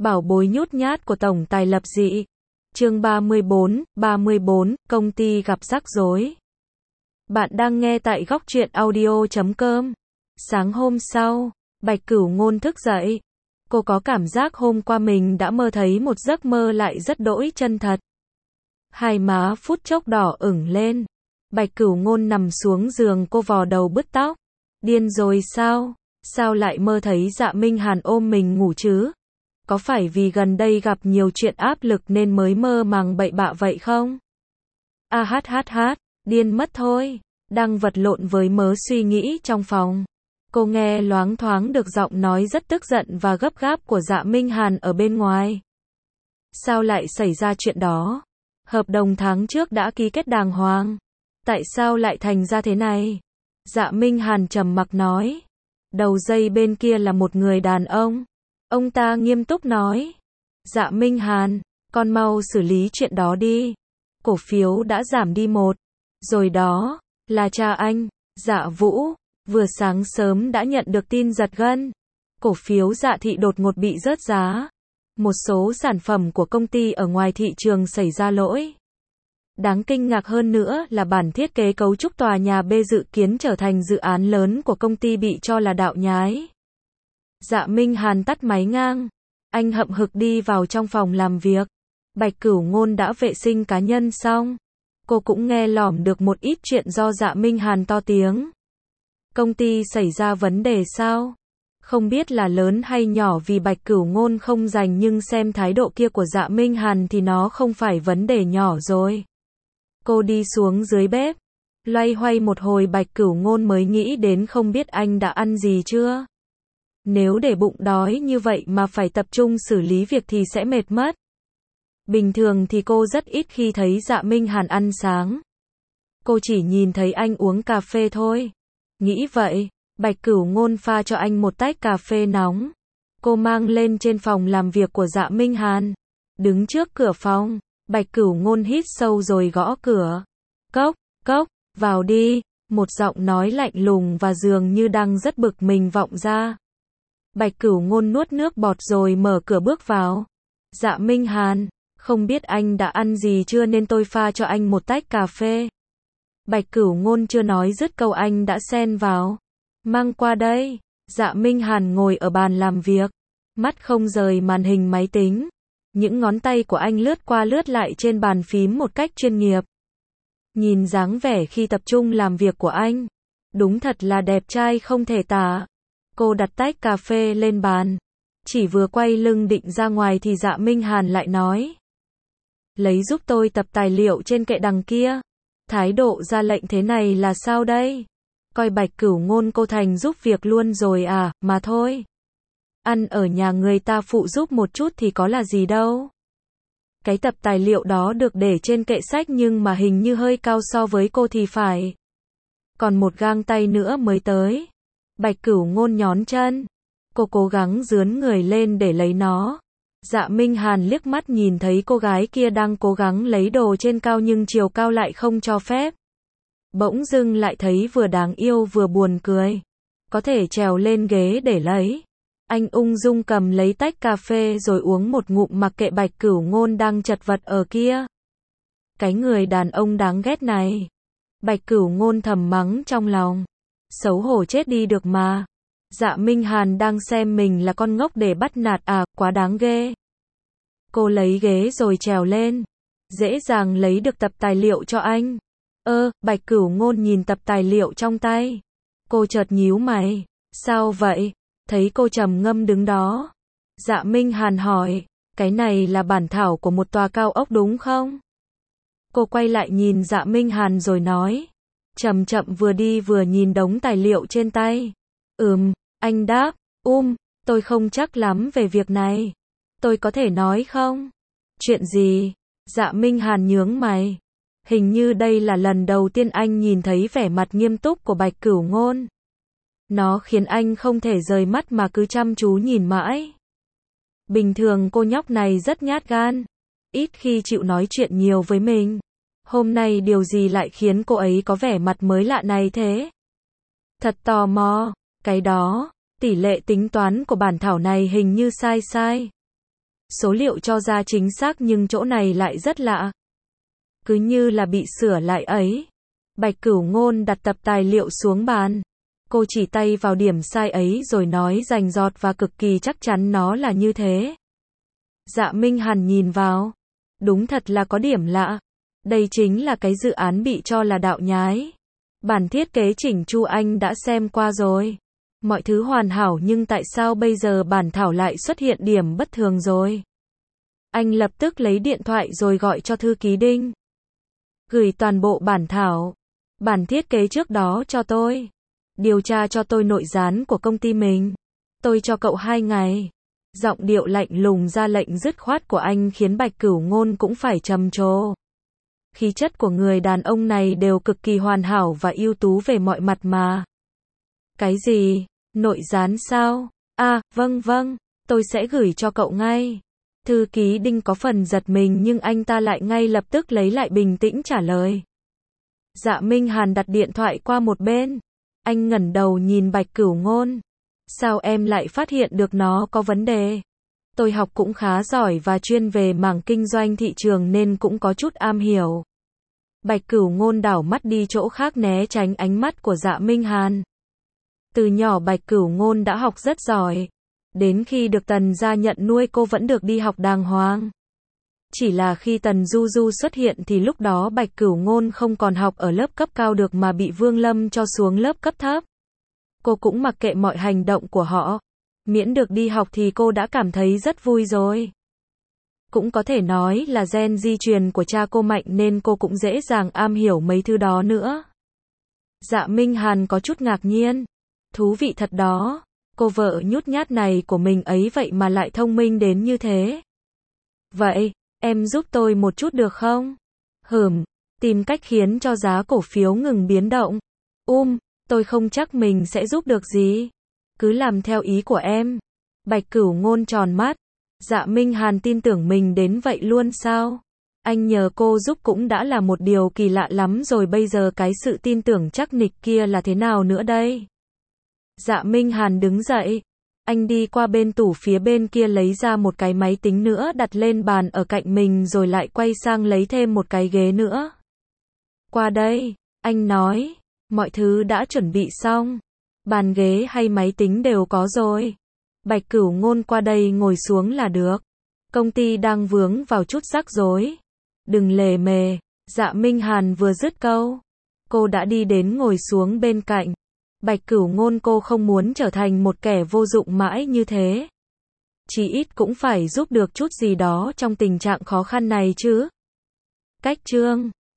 Bảo bối nhút nhát của tổng tài lập dị. Chương 34, công ty gặp rắc rối. Bạn đang nghe tại góc truyện audio.com. Sáng hôm sau, Bạch Cửu Ngôn thức dậy. Cô có cảm giác hôm qua mình đã mơ thấy một giấc mơ lại rất đỗi chân thật. Hai má phút chốc đỏ ửng lên. Bạch Cửu Ngôn nằm xuống giường, cô vò đầu bứt tóc. Điên rồi sao? Sao lại mơ thấy Dạ Minh Hàn ôm mình ngủ chứ? Có phải vì gần đây gặp nhiều chuyện áp lực nên mới mơ màng bậy bạ vậy không? Điên mất thôi. Đang vật lộn với mớ suy nghĩ trong phòng. Cô nghe loáng thoáng được giọng nói rất tức giận và gấp gáp của Dạ Minh Hàn ở bên ngoài. Sao lại xảy ra chuyện đó? Hợp đồng tháng trước đã ký kết đàng hoàng. Tại sao lại thành ra thế này? Dạ Minh Hàn trầm mặc nói. Đầu dây bên kia là một người đàn ông. Ông ta nghiêm túc nói. Dạ Minh Hàn, con mau xử lý chuyện đó đi. Cổ phiếu đã giảm đi một. Rồi đó, là cha anh, Dạ Vũ, vừa sáng sớm đã nhận được tin giật gân. Cổ phiếu Dạ Thị đột ngột bị rớt giá. Một số sản phẩm của công ty ở ngoài thị trường xảy ra lỗi. Đáng kinh ngạc hơn nữa là bản thiết kế cấu trúc tòa nhà B dự kiến trở thành dự án lớn của công ty bị cho là đạo nhái. Dạ Minh Hàn tắt máy ngang. Anh hậm hực đi vào trong phòng làm việc. Bạch Cửu Ngôn đã vệ sinh cá nhân xong. Cô cũng nghe lỏm được một ít chuyện do Dạ Minh Hàn to tiếng. Công ty xảy ra vấn đề sao? Không biết là lớn hay nhỏ vì Bạch Cửu Ngôn không rành, nhưng xem thái độ kia của Dạ Minh Hàn thì nó không phải vấn đề nhỏ rồi. Cô đi xuống dưới bếp. Loay hoay một hồi Bạch Cửu Ngôn mới nghĩ đến không biết anh đã ăn gì chưa. Nếu để bụng đói như vậy mà phải tập trung xử lý việc thì sẽ mệt mất. Bình thường thì cô rất ít khi thấy Dạ Minh Hàn ăn sáng. Cô chỉ nhìn thấy anh uống cà phê thôi. Nghĩ vậy, Bạch Cửu Ngôn pha cho anh một tách cà phê nóng. Cô mang lên trên phòng làm việc của Dạ Minh Hàn. Đứng trước cửa phòng, Bạch Cửu Ngôn hít sâu rồi gõ cửa. Cốc, cốc, vào đi. Một giọng nói lạnh lùng và dường như đang rất bực mình vọng ra. Bạch Cửu Ngôn nuốt nước bọt rồi mở cửa bước vào. Dạ Minh Hàn, không biết anh đã ăn gì chưa nên tôi pha cho anh một tách cà phê. Bạch Cửu Ngôn chưa nói dứt câu anh đã xen vào. Mang qua đây. Dạ Minh Hàn ngồi ở bàn làm việc. Mắt không rời màn hình máy tính. Những ngón tay của anh lướt qua lướt lại trên bàn phím một cách chuyên nghiệp. Nhìn dáng vẻ khi tập trung làm việc của anh. Đúng thật là đẹp trai không thể tả. Cô đặt tách cà phê lên bàn. Chỉ vừa quay lưng định ra ngoài thì Dạ Minh Hàn lại nói. Lấy giúp tôi tập tài liệu trên kệ đằng kia. Thái độ ra lệnh thế này là sao đây? Coi Bạch Cửu Ngôn cô thành giúp việc luôn rồi à, mà thôi. Ăn ở nhà người ta phụ giúp một chút thì có là gì đâu. Cái tập tài liệu đó được để trên kệ sách nhưng mà hình như hơi cao so với cô thì phải. Còn một gang tay nữa mới tới. Bạch Cửu Ngôn nhón chân. Cô cố gắng dướn người lên để lấy nó. Dạ Minh Hàn liếc mắt nhìn thấy cô gái kia đang cố gắng lấy đồ trên cao nhưng chiều cao lại không cho phép. Bỗng dưng lại thấy vừa đáng yêu vừa buồn cười. Có thể trèo lên ghế để lấy. Anh ung dung cầm lấy tách cà phê rồi uống một ngụm mặc kệ Bạch Cửu Ngôn đang chật vật ở kia. Cái người đàn ông đáng ghét này. Bạch Cửu Ngôn thầm mắng trong lòng. Xấu hổ chết đi được mà. Dạ Minh Hàn đang xem mình là con ngốc để bắt nạt à, quá đáng ghê. Cô lấy ghế rồi trèo lên. Dễ dàng lấy được tập tài liệu cho anh. Bạch Cửu Ngôn nhìn tập tài liệu trong tay. Cô chợt nhíu mày. Sao vậy? Thấy cô trầm ngâm đứng đó. Dạ Minh Hàn hỏi. Cái này là bản thảo của một tòa cao ốc đúng không? Cô quay lại nhìn Dạ Minh Hàn rồi nói. Chậm chậm vừa đi vừa nhìn đống tài liệu trên tay. Anh đáp. Tôi không chắc lắm về việc này. Tôi có thể nói không? Chuyện gì? Dạ Minh Hàn nhướng mày. Hình như đây là lần đầu tiên anh nhìn thấy vẻ mặt nghiêm túc của Bạch Cửu Ngôn. Nó khiến anh không thể rời mắt mà cứ chăm chú nhìn mãi. Bình thường cô nhóc này rất nhát gan. Ít khi chịu nói chuyện nhiều với mình. Hôm nay điều gì lại khiến cô ấy có vẻ mặt mới lạ này thế? Thật tò mò. Cái đó, tỷ lệ tính toán của bản thảo này hình như sai. Số liệu cho ra chính xác nhưng chỗ này lại rất lạ. Cứ như là bị sửa lại ấy. Bạch Cửu Ngôn đặt tập tài liệu xuống bàn. Cô chỉ tay vào điểm sai ấy rồi nói rành rọt và cực kỳ chắc chắn nó là như thế. Dạ Minh Hàn nhìn vào. Đúng thật là có điểm lạ. Đây chính là cái dự án bị cho là đạo nhái. Bản thiết kế chỉnh chu anh đã xem qua rồi. Mọi thứ hoàn hảo nhưng tại sao bây giờ bản thảo lại xuất hiện điểm bất thường rồi? Anh lập tức lấy điện thoại rồi gọi cho thư ký Đinh. Gửi toàn bộ bản thảo, bản thiết kế trước đó cho tôi. Điều tra cho tôi nội gián của công ty mình. Tôi cho cậu 2 ngày. Giọng điệu lạnh lùng ra lệnh dứt khoát của anh khiến Bạch Cửu Ngôn cũng phải trầm trồ. Khí chất của người đàn ông này đều cực kỳ hoàn hảo và ưu tú về mọi mặt mà. Cái gì? Nội gián sao? Vâng, tôi sẽ gửi cho cậu ngay. Thư ký Đinh có phần giật mình nhưng anh ta lại ngay lập tức lấy lại bình tĩnh trả lời. Dạ Minh Hàn đặt điện thoại qua một bên. Anh ngẩng đầu nhìn Bạch Cửu Ngôn. Sao em lại phát hiện được nó có vấn đề? Tôi học cũng khá giỏi và chuyên về mảng kinh doanh thị trường nên cũng có chút am hiểu. Bạch Cửu Ngôn đảo mắt đi chỗ khác né tránh ánh mắt của Dạ Minh Hàn. Từ nhỏ Bạch Cửu Ngôn đã học rất giỏi. Đến khi được Tần gia nhận nuôi cô vẫn được đi học đàng hoàng. Chỉ là khi Tần Du Du xuất hiện thì lúc đó Bạch Cửu Ngôn không còn học ở lớp cấp cao được mà bị Vương Lâm cho xuống lớp cấp thấp. Cô cũng mặc kệ mọi hành động của họ. Miễn được đi học thì cô đã cảm thấy rất vui rồi. Cũng có thể nói là gen di truyền của cha cô mạnh nên cô cũng dễ dàng am hiểu mấy thứ đó nữa. Dạ Minh Hàn có chút ngạc nhiên. Thú vị thật đó. Cô vợ nhút nhát này của mình ấy vậy mà lại thông minh đến như thế. Vậy, em giúp tôi một chút được không? Tìm cách khiến cho giá cổ phiếu ngừng biến động. Tôi không chắc mình sẽ giúp được gì. Cứ làm theo ý của em. Bạch Cửu Ngôn tròn mắt. Dạ Minh Hàn tin tưởng mình đến vậy luôn sao? Anh nhờ cô giúp cũng đã là một điều kỳ lạ lắm rồi, bây giờ cái sự tin tưởng chắc nịch kia là thế nào nữa đây? Dạ Minh Hàn đứng dậy. Anh đi qua bên tủ phía bên kia lấy ra một cái máy tính nữa đặt lên bàn ở cạnh mình rồi lại quay sang lấy thêm một cái ghế nữa. Qua đây, anh nói. Mọi thứ đã chuẩn bị xong. Bàn ghế hay máy tính đều có rồi. Bạch Cửu Ngôn qua đây ngồi xuống là được. Công ty đang vướng vào chút rắc rối. Đừng lề mề. Dạ Minh Hàn vừa dứt câu, cô đã đi đến ngồi xuống bên cạnh. Bạch Cửu Ngôn, cô không muốn trở thành một kẻ vô dụng mãi như thế. Chí ít cũng phải giúp được chút gì đó trong tình trạng khó khăn này chứ. Cách chương